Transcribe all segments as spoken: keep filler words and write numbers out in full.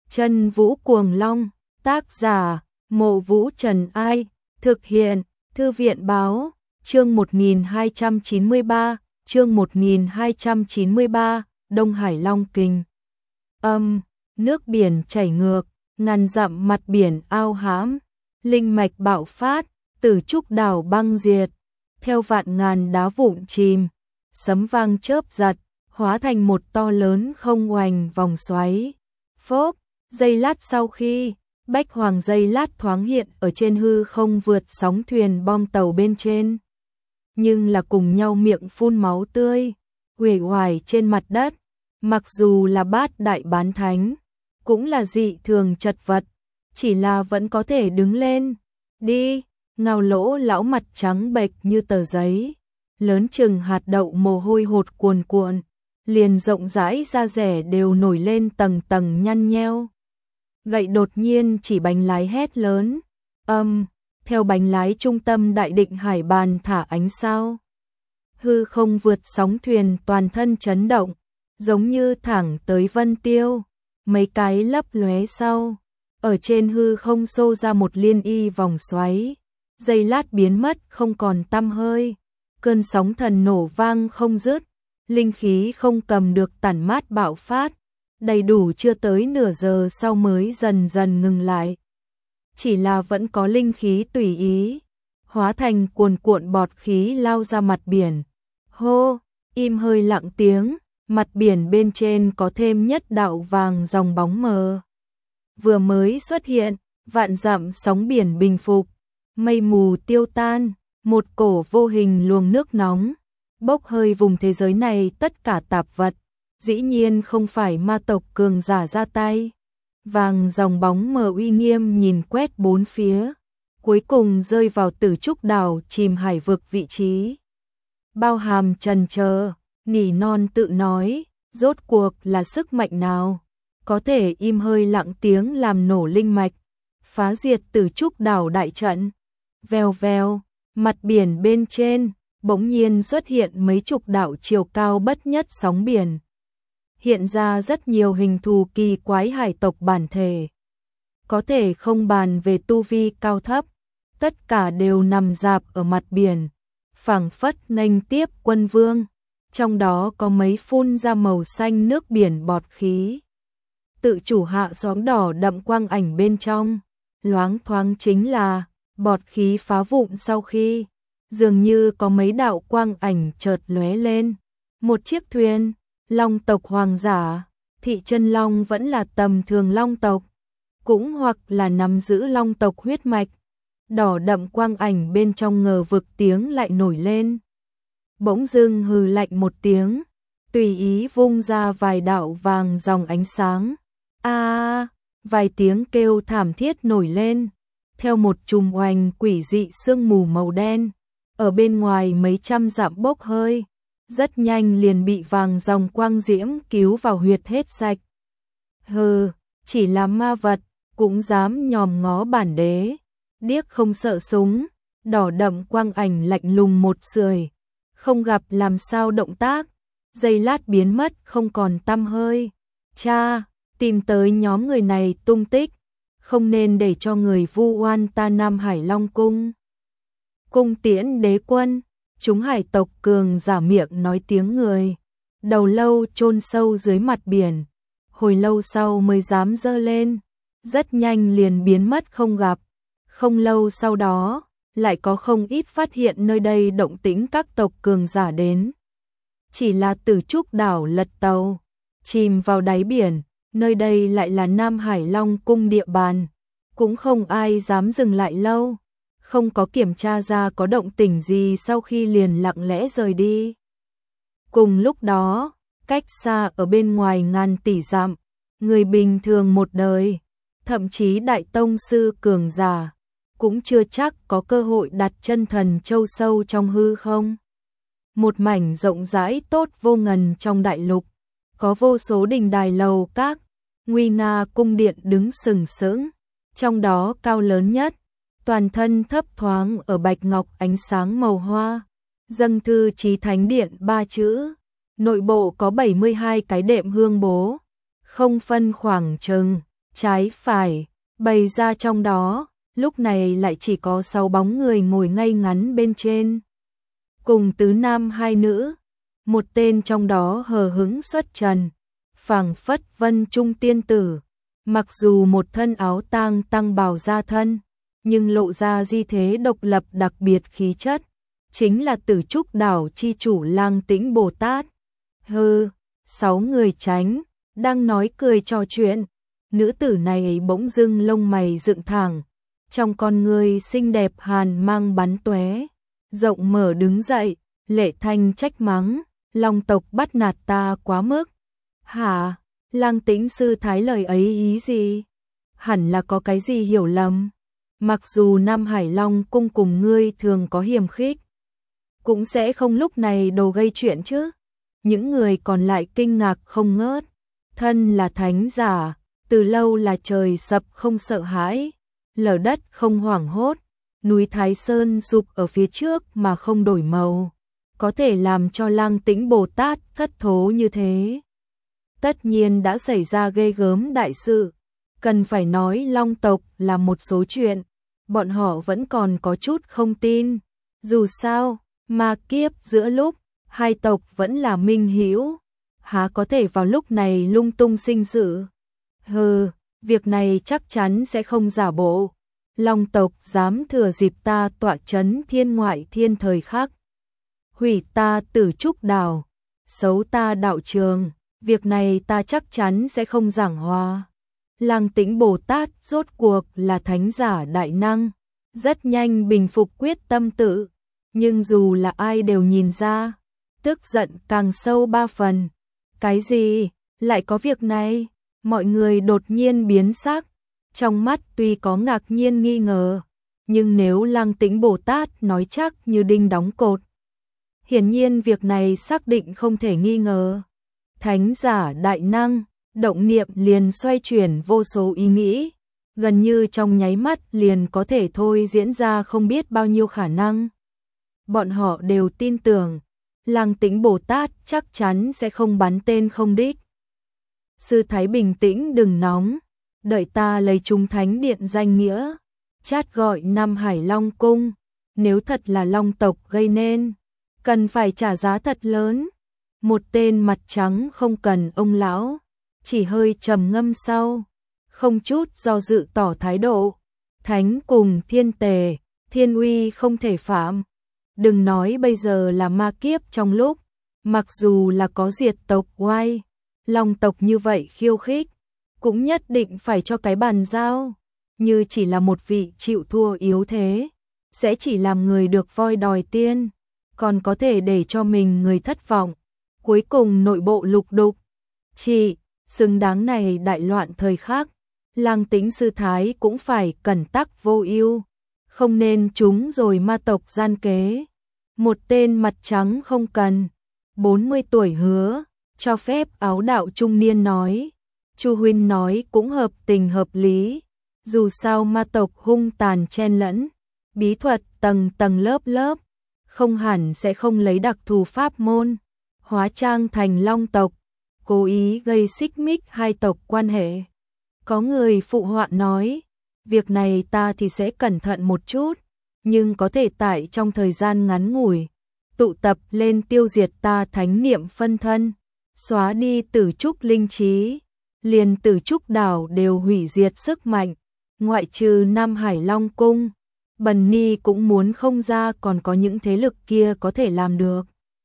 Chân Vũ Cuồng Long, tác giả, Mộ Vũ Trần Ai, thực hiện, Thư viện Báo, chương một nghìn hai trăm chín mươi ba, chương một nghìn hai trăm chín mươi ba, Đông Hải Long Kình. Âm, nước biển chảy ngược, ngàn dặm mặt biển ao hãm, linh mạch bạo phát, Tử Trúc đảo băng diệt, theo vạn ngàn đá vụn chìm, sấm vang chớp giật, hóa thành một to lớn không oanh vòng xoáy. Phốp, giây lát sau khi, bách hoàng giây lát thoáng hiện ở trên hư không vượt sóng thuyền bom tàu bên trên. Nhưng là cùng nhau miệng phun máu tươi, uể oải trên mặt đất, mặc dù là bát đại bán thánh, cũng là dị thường chật vật, chỉ là vẫn có thể đứng lên. Đi, Ngao Lỗ lão mặt trắng bệch như tờ giấy, lớn chừng hạt đậu mồ hôi hột cuồn cuộn, liền rộng rãi da rẻ đều nổi lên tầng tầng nhăn nheo. Gậy đột nhiên chỉ bánh lái hét lớn, âm, theo bánh lái trung tâm đại định hải bàn thả ánh sao. Hư không vượt sóng thuyền toàn thân chấn động, giống như thẳng tới vân tiêu, mấy cái lấp lóe sau, ở trên hư không xô ra một liên y vòng xoáy, giây lát biến mất không còn tăm hơi, cơn sóng thần nổ vang không dứt, linh khí không cầm được tản mát bạo phát, đầy đủ chưa tới nửa giờ sau mới dần dần ngừng lại. Chỉ là vẫn có linh khí tùy ý, hóa thành cuồn cuộn bọt khí lao ra mặt biển. Hô, im hơi lặng tiếng, mặt biển bên trên có thêm nhất đạo vàng dòng bóng mờ. Vừa mới xuất hiện, vạn dặm sóng biển bình phục, mây mù tiêu tan, một cổ vô hình luồng nước nóng, bốc hơi vùng thế giới này tất cả tạp vật, dĩ nhiên không phải ma tộc cường giả ra tay. Vàng dòng bóng mờ uy nghiêm nhìn quét bốn phía, cuối cùng rơi vào Tử Trúc đảo chìm hải vực vị trí. Bao hàm trần chờ, nỉ non tự nói, rốt cuộc là sức mạnh nào, có thể im hơi lặng tiếng làm nổ linh mạch, phá diệt Tử Trúc đảo đại trận. Vèo vèo, mặt biển bên trên, bỗng nhiên xuất hiện mấy chục đạo chiều cao bất nhất sóng biển. Hiện ra rất nhiều hình thù kỳ quái hải tộc bản thể. Có thể không bàn về tu vi cao thấp, tất cả đều nằm rạp ở mặt biển, phảng phất nghênh tiếp quân vương, trong đó có mấy phun ra màu xanh nước biển bọt khí. Tự chủ hạ sóng đỏ đậm quang ảnh bên trong, loáng thoáng chính là bọt khí phá vụn sau khi, dường như có mấy đạo quang ảnh chợt lóe lên. Một chiếc thuyền, long tộc hoàng giả, thị chân long vẫn là tầm thường long tộc, cũng hoặc là nắm giữ long tộc huyết mạch. Đỏ đậm quang ảnh bên trong ngờ vực tiếng lại nổi lên. Bỗng dưng hừ lạnh một tiếng, tùy ý vung ra vài đạo vàng dòng ánh sáng. A, à, vài tiếng kêu thảm thiết nổi lên, theo một chùm oanh quỷ dị sương mù màu đen, ở bên ngoài mấy trăm dặm bốc hơi, rất nhanh liền bị vàng dòng quang diễm cứu vào huyệt hết sạch. Hừ, chỉ là ma vật, cũng dám nhòm ngó bản đế, điếc không sợ súng. Đỏ đậm quang ảnh lạnh lùng một sưởi, không gặp làm sao động tác, giây lát biến mất không còn tăm hơi. Cha, tìm tới nhóm người này tung tích, không nên để cho người vu oan ta Nam Hải Long cung. Cung tiễn đế quân, chúng hải tộc cường giả miệng nói tiếng người, đầu lâu chôn sâu dưới mặt biển, hồi lâu sau mới dám dơ lên, rất nhanh liền biến mất không gặp. Không lâu sau đó, lại có không ít phát hiện nơi đây động tĩnh các tộc cường giả đến. Chỉ là Tử Trúc đảo lật tàu, chìm vào đáy biển, nơi đây lại là Nam Hải Long cung địa bàn, cũng không ai dám dừng lại lâu, không có kiểm tra ra có động tĩnh gì sau khi liền lặng lẽ rời đi. Cùng lúc đó, cách xa ở bên ngoài ngàn tỷ dặm, người bình thường một đời, thậm chí đại tông sư cường giả, cũng chưa chắc có cơ hội đặt chân thần châu sâu trong hư không. Một mảnh rộng rãi tốt vô ngần trong đại lục, có vô số đình đài lầu các, nguy nga cung điện đứng sừng sững, trong đó cao lớn nhất, toàn thân thấp thoáng ở bạch ngọc ánh sáng màu hoa, dâng thư chí thánh điện ba chữ, nội bộ có bảy mươi hai cái đệm hương bố, không phân khoảng chừng, trái phải, bày ra trong đó, lúc này lại chỉ có sáu bóng người ngồi ngay ngắn bên trên. Cùng tứ nam hai nữ, một tên trong đó hờ hững xuất trần, phảng phất vân trung tiên tử, mặc dù một thân áo tang tăng bào ra thân, nhưng lộ ra di thế độc lập đặc biệt khí chất, chính là Tử Trúc đảo chi chủ Lang Tĩnh Bồ Tát. Hừ, sáu người tránh, đang nói cười trò chuyện, nữ tử này bỗng dưng lông mày dựng thẳng, trong con người xinh đẹp hàn mang bắn tóe, rộng mở đứng dậy, lệ thanh trách mắng, Long tộc bắt nạt ta quá mức. Hả? Lang Tĩnh sư thái lời ấy ý gì? Hẳn là có cái gì hiểu lầm. Mặc dù Nam Hải Long cung cùng ngươi thường có hiềm khích, cũng sẽ không lúc này đồ gây chuyện chứ. Những người còn lại kinh ngạc không ngớt. Thân là thánh giả, từ lâu là trời sập không sợ hãi, lở đất không hoảng hốt, núi Thái Sơn sụp ở phía trước mà không đổi màu, có thể làm cho Lang Tĩnh Bồ Tát thất thố như thế. Tất nhiên đã xảy ra ghê gớm đại sự, cần phải nói Long tộc là một số chuyện, bọn họ vẫn còn có chút không tin. Dù sao, ma kiếp giữa lúc hai tộc vẫn là minh hữu, há có thể vào lúc này lung tung sinh sự. Hừ, việc này chắc chắn sẽ không giả bộ. Long tộc dám thừa dịp ta tọa chấn thiên ngoại thiên thời khắc, hủy ta Tử Trúc đảo, xấu ta đạo trường, việc này ta chắc chắn sẽ không giảng hòa. Lang Tĩnh Bồ Tát rốt cuộc là thánh giả đại năng, rất nhanh bình phục quyết tâm tự, nhưng dù là ai đều nhìn ra, tức giận càng sâu ba phần. Cái gì? Lại có việc này? Mọi người đột nhiên biến sắc, trong mắt tuy có ngạc nhiên nghi ngờ, nhưng nếu Lang Tĩnh Bồ Tát nói chắc như đinh đóng cột, hiển nhiên việc này xác định không thể nghi ngờ. Thánh giả đại năng, động niệm liền xoay chuyển vô số ý nghĩ, gần như trong nháy mắt liền có thể thôi diễn ra không biết bao nhiêu khả năng. Bọn họ đều tin tưởng, Lang Tĩnh Bồ Tát chắc chắn sẽ không bắn tên không đích. Sư thái bình tĩnh đừng nóng, đợi ta lấy Trung Thánh Điện danh nghĩa, chát gọi Nam Hải Long Cung, nếu thật là Long tộc gây nên, cần phải trả giá thật lớn. Một tên mặt trắng không cần ông lão, chỉ hơi trầm ngâm sau, không chút do dự tỏ thái độ, thánh cùng thiên tề, thiên uy không thể phạm. Đừng nói bây giờ là ma kiếp trong lúc, mặc dù là có diệt tộc oai, Long tộc như vậy khiêu khích, cũng nhất định phải cho cái bàn giao, như chỉ là một vị chịu thua yếu thế, sẽ chỉ làm người được voi đòi tiên, còn có thể để cho mình người thất vọng. Cuối cùng nội bộ lục đục, chỉ xứng đáng này đại loạn thời khắc, Lang Tĩnh sư thái cũng phải cẩn tắc vô ưu, không nên trúng rồi ma tộc gian kế. Một tên mặt trắng không cần, bốn mươi tuổi hứa, cho phép áo đạo trung niên nói, Chu huynh nói cũng hợp tình hợp lý, dù sao ma tộc hung tàn chen lẫn, bí thuật tầng tầng lớp lớp, không hẳn sẽ không lấy đặc thù pháp môn hóa trang thành Long tộc, cố ý gây xích mích hai tộc quan hệ. Có người phụ họa nói, việc này ta thì sẽ cẩn thận một chút, nhưng có thể tại trong thời gian ngắn ngủi, tụ tập lên tiêu diệt ta thánh niệm phân thân, xóa đi Tử Trúc linh trí, liền Tử Trúc đảo đều hủy diệt sức mạnh, ngoại trừ Nam Hải Long Cung, Bần Ni cũng muốn không ra còn có những thế lực kia có thể làm được.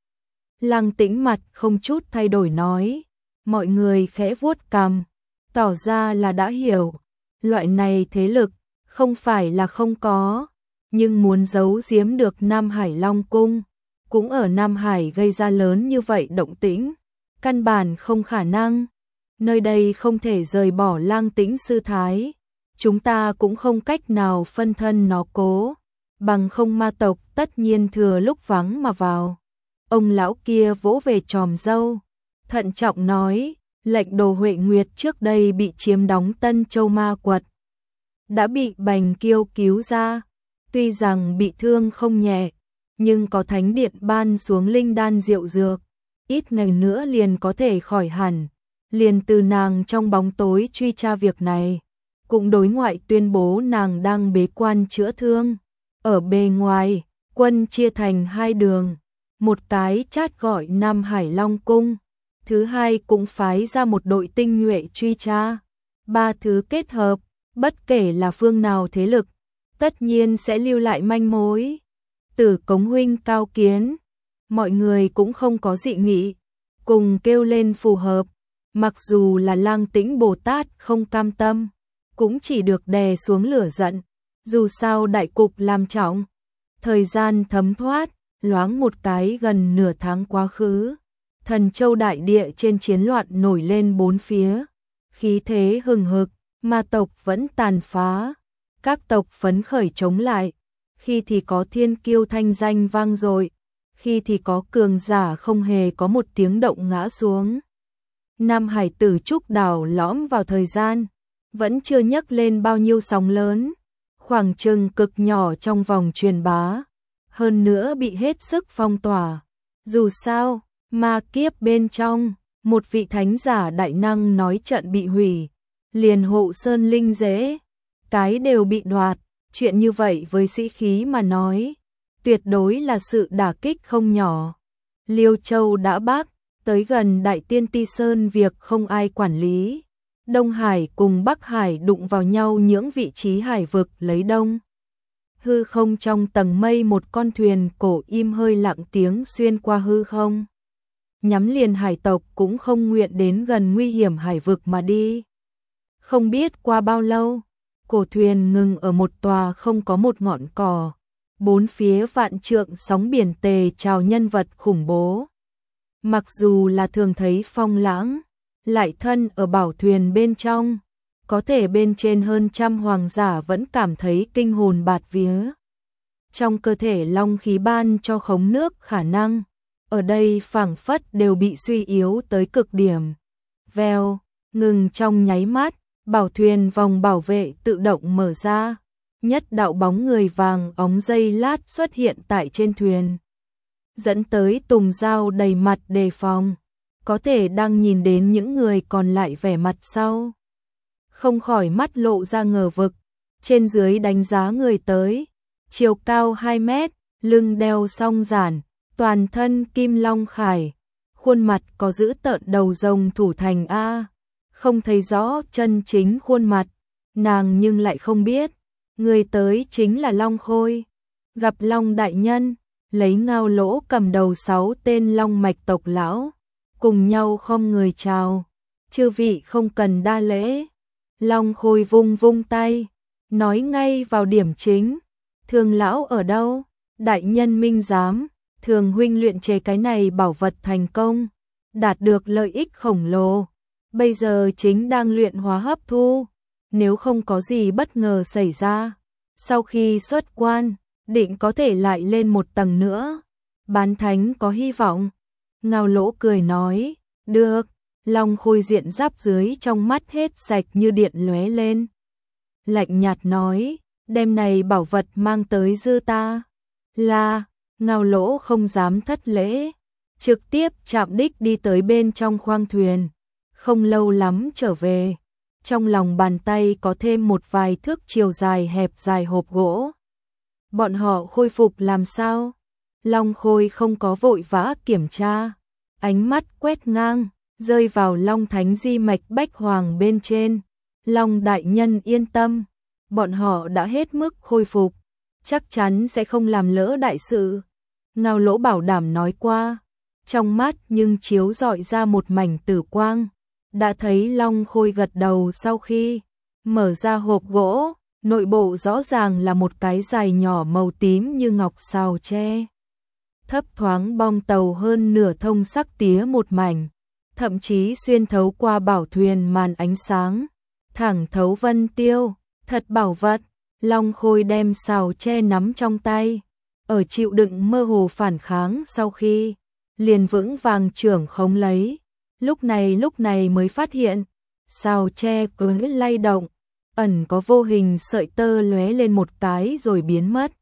Lang Tĩnh mặt không chút thay đổi nói, mọi người khẽ vuốt cằm, tỏ ra là đã hiểu, loại này thế lực không phải là không có, nhưng muốn giấu giếm được Nam Hải Long Cung, cũng ở Nam Hải gây ra lớn như vậy động tĩnh, căn bản không khả năng. Nơi đây không thể rời bỏ Lang Tĩnh sư thái, chúng ta cũng không cách nào phân thân nó cố, bằng không ma tộc tất nhiên thừa lúc vắng mà vào. Ông lão kia vỗ về tròm râu, thận trọng nói, lệnh Đồ Huệ Nguyệt trước đây bị chiếm đóng Tân Châu Ma Quật, đã bị Bành Kiêu cứu ra, tuy rằng bị thương không nhẹ, nhưng có thánh điện ban xuống linh đan diệu dược, ít ngày nữa liền có thể khỏi hẳn. liền từ nàng trong bóng tối truy tra việc này, cũng đối ngoại tuyên bố nàng đang bế quan chữa thương. Ở bề ngoài, quân chia thành hai đường, một cái chát gọi Nam Hải Long Cung, thứ hai cũng phái ra một đội tinh nhuệ truy tra. Ba thứ kết hợp, bất kể là phương nào thế lực, tất nhiên sẽ lưu lại manh mối. Tử Cống huynh cao kiến, mọi người cũng không có dị nghị, cùng kêu lên phù hợp. Mặc dù là Lang Tĩnh Bồ Tát không cam tâm, cũng chỉ được đè xuống lửa giận, dù sao đại cục làm trọng. Thời gian thấm thoát, loáng một cái gần nửa tháng quá khứ, Thần Châu đại địa trên chiến loạn nổi lên bốn phía, khí thế hừng hực, ma tộc vẫn tàn phá, các tộc phấn khởi chống lại, khi thì có thiên kiêu thanh danh vang dội, khi thì có cường giả không hề có một tiếng động ngã xuống. Nam Hải Tử Trúc đảo lõm vào thời gian, vẫn chưa nhấc lên bao nhiêu sóng lớn, khoảng chừng cực nhỏ trong vòng truyền bá, hơn nữa bị hết sức phong tỏa. Dù sao, ma kiếp bên trong, một vị thánh giả đại năng nói trận bị hủy, liền hộ sơn linh dễ, cái đều bị đoạt, chuyện như vậy với sĩ khí mà nói, tuyệt đối là sự đả kích không nhỏ. Liêu Châu đã bác, tới gần Đại Tiên Ti Sơn việc không ai quản lý. Đông Hải cùng Bắc Hải đụng vào nhau những vị trí hải vực lấy đông. Hư không trong tầng mây một con thuyền cổ im hơi lặng tiếng xuyên qua hư không. Nhắm liền hải tộc cũng không nguyện đến gần nguy hiểm hải vực mà đi. Không biết qua bao lâu, cổ thuyền ngừng ở một tòa không có một ngọn cỏ. Bốn phía vạn trượng sóng biển tề trào nhân vật khủng bố. Mặc dù là thường thấy phong lãng, lại thân ở bảo thuyền bên trong, có thể bên trên hơn trăm hoàng giả vẫn cảm thấy kinh hồn bạt vía. Trong cơ thể long khí ban cho khống nước khả năng, ở đây phảng phất đều bị suy yếu tới cực điểm. Vèo, ngừng trong nháy mắt, bảo thuyền vòng bảo vệ tự động mở ra, nhất đạo bóng người vàng óng dây lát xuất hiện tại trên thuyền. Dẫn tới Tùng Giao đầy mặt đề phòng, có thể đang nhìn đến những người còn lại vẻ mặt sau. Không khỏi mắt lộ ra ngờ vực, trên dưới đánh giá người tới, chiều cao hai mét, lưng đeo song giản, toàn thân kim long khải, khuôn mặt có giữ tợn đầu rồng thủ thành A, không thấy rõ chân chính khuôn mặt, nàng nhưng lại không biết, người tới chính là Long Khôi, gặp Long đại nhân, lấy Ngao Lỗ cầm đầu sáu tên Long mạch tộc lão, cùng nhau khom người chào, chư vị không cần đa lễ. Long Khôi vung vung tay, nói ngay vào điểm chính, Thường lão ở đâu? Đại nhân minh giám, Thường huynh luyện chế cái này bảo vật thành công, đạt được lợi ích khổng lồ, bây giờ chính đang luyện hóa hấp thu, nếu không có gì bất ngờ xảy ra, sau khi xuất quan, định có thể lại lên một tầng nữa, bán thánh có hy vọng. Ngao Lỗ cười nói, được. Long Khôi diện giáp dưới trong mắt hết sạch như điện lóe lên. Lạnh nhạt nói, đem này bảo vật mang tới dư ta. Là, Ngao Lỗ không dám thất lễ, trực tiếp chạm đích đi tới bên trong khoang thuyền. Không lâu lắm trở về, trong lòng bàn tay có thêm một vài thước chiều dài hẹp dài hộp gỗ. Bọn họ khôi phục làm sao? Long Khôi không có vội vã kiểm tra, ánh mắt quét ngang, rơi vào Long Thánh Di mạch bách hoàng bên trên. Long đại nhân yên tâm, bọn họ đã hết mức khôi phục, chắc chắn sẽ không làm lỡ đại sự. Ngao Lỗ bảo đảm nói qua, trong mắt nhưng chiếu rọi ra một mảnh tử quang. Đã thấy Long Khôi gật đầu sau khi mở ra hộp gỗ, nội bộ rõ ràng là một cái dài nhỏ màu tím như ngọc sào tre. Thấp thoáng bong tàu hơn nửa thông sắc tía một mảnh, thậm chí xuyên thấu qua bảo thuyền màn ánh sáng, thẳng thấu vân tiêu, thật bảo vật. Long Khôi đem sào tre nắm trong tay, ở chịu đựng mơ hồ phản kháng sau khi liền vững vàng trưởng khống lấy, lúc này lúc này mới phát hiện, sào tre cứ lay động, ẩn có vô hình sợi tơ lóe lên một cái rồi biến mất.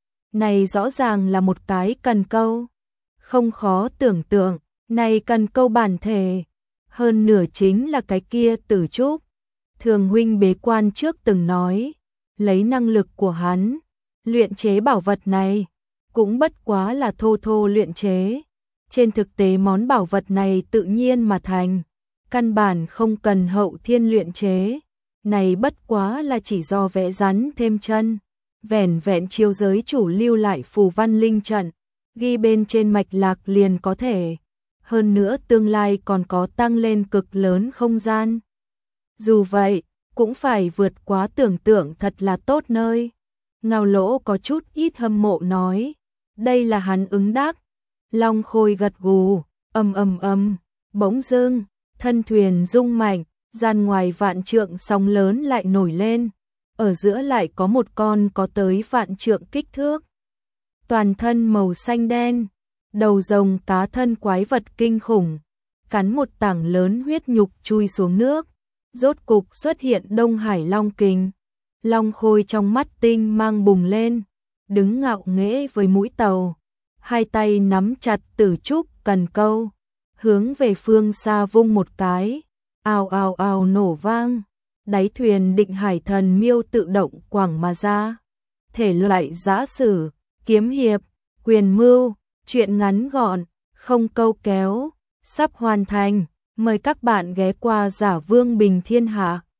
Này rõ ràng là một cái cần câu, không khó tưởng tượng, này cần câu bản thể, hơn nửa chính là cái kia Tử Trúc. Thường huynh bế quan trước từng nói, lấy năng lực của hắn, luyện chế bảo vật này, cũng bất quá là thô thô luyện chế. Trên thực tế món bảo vật này tự nhiên mà thành, căn bản không cần hậu thiên luyện chế. Này bất quá là chỉ do vẽ rắn thêm chân, vẻn vẹn chiêu giới chủ lưu lại phù văn linh trận, ghi bên trên mạch lạc liền có thể. Hơn nữa tương lai còn có tăng lên cực lớn không gian. Dù vậy, cũng phải vượt quá tưởng tượng thật là tốt nơi. Ngao Lỗ có chút ít hâm mộ nói, đây là hắn ứng đắc. Long Khôi gật gù, ầm ầm ầm, bỗng dưng, thân thuyền rung mạnh, gian ngoài vạn trượng sóng lớn lại nổi lên, ở giữa lại có một con có tới vạn trượng kích thước. Toàn thân màu xanh đen, đầu rồng cá thân quái vật kinh khủng, cắn một tảng lớn huyết nhục chui xuống nước, rốt cục xuất hiện Đông Hải Long Kình. Long Khôi trong mắt tinh mang bùng lên, đứng ngạo nghễ với mũi tàu, hai tay nắm chặt Tử Trúc cần câu, hướng về phương xa vung một cái, ào ào ào nổ vang, đáy thuyền Định Hải Thần Miêu tự động quẳng mà ra. Thể loại giã sử, kiếm hiệp, quyền mưu, truyện ngắn gọn, không câu kéo, sắp hoàn thành, mời các bạn ghé qua Giả Vương Bình Thiên Hạ.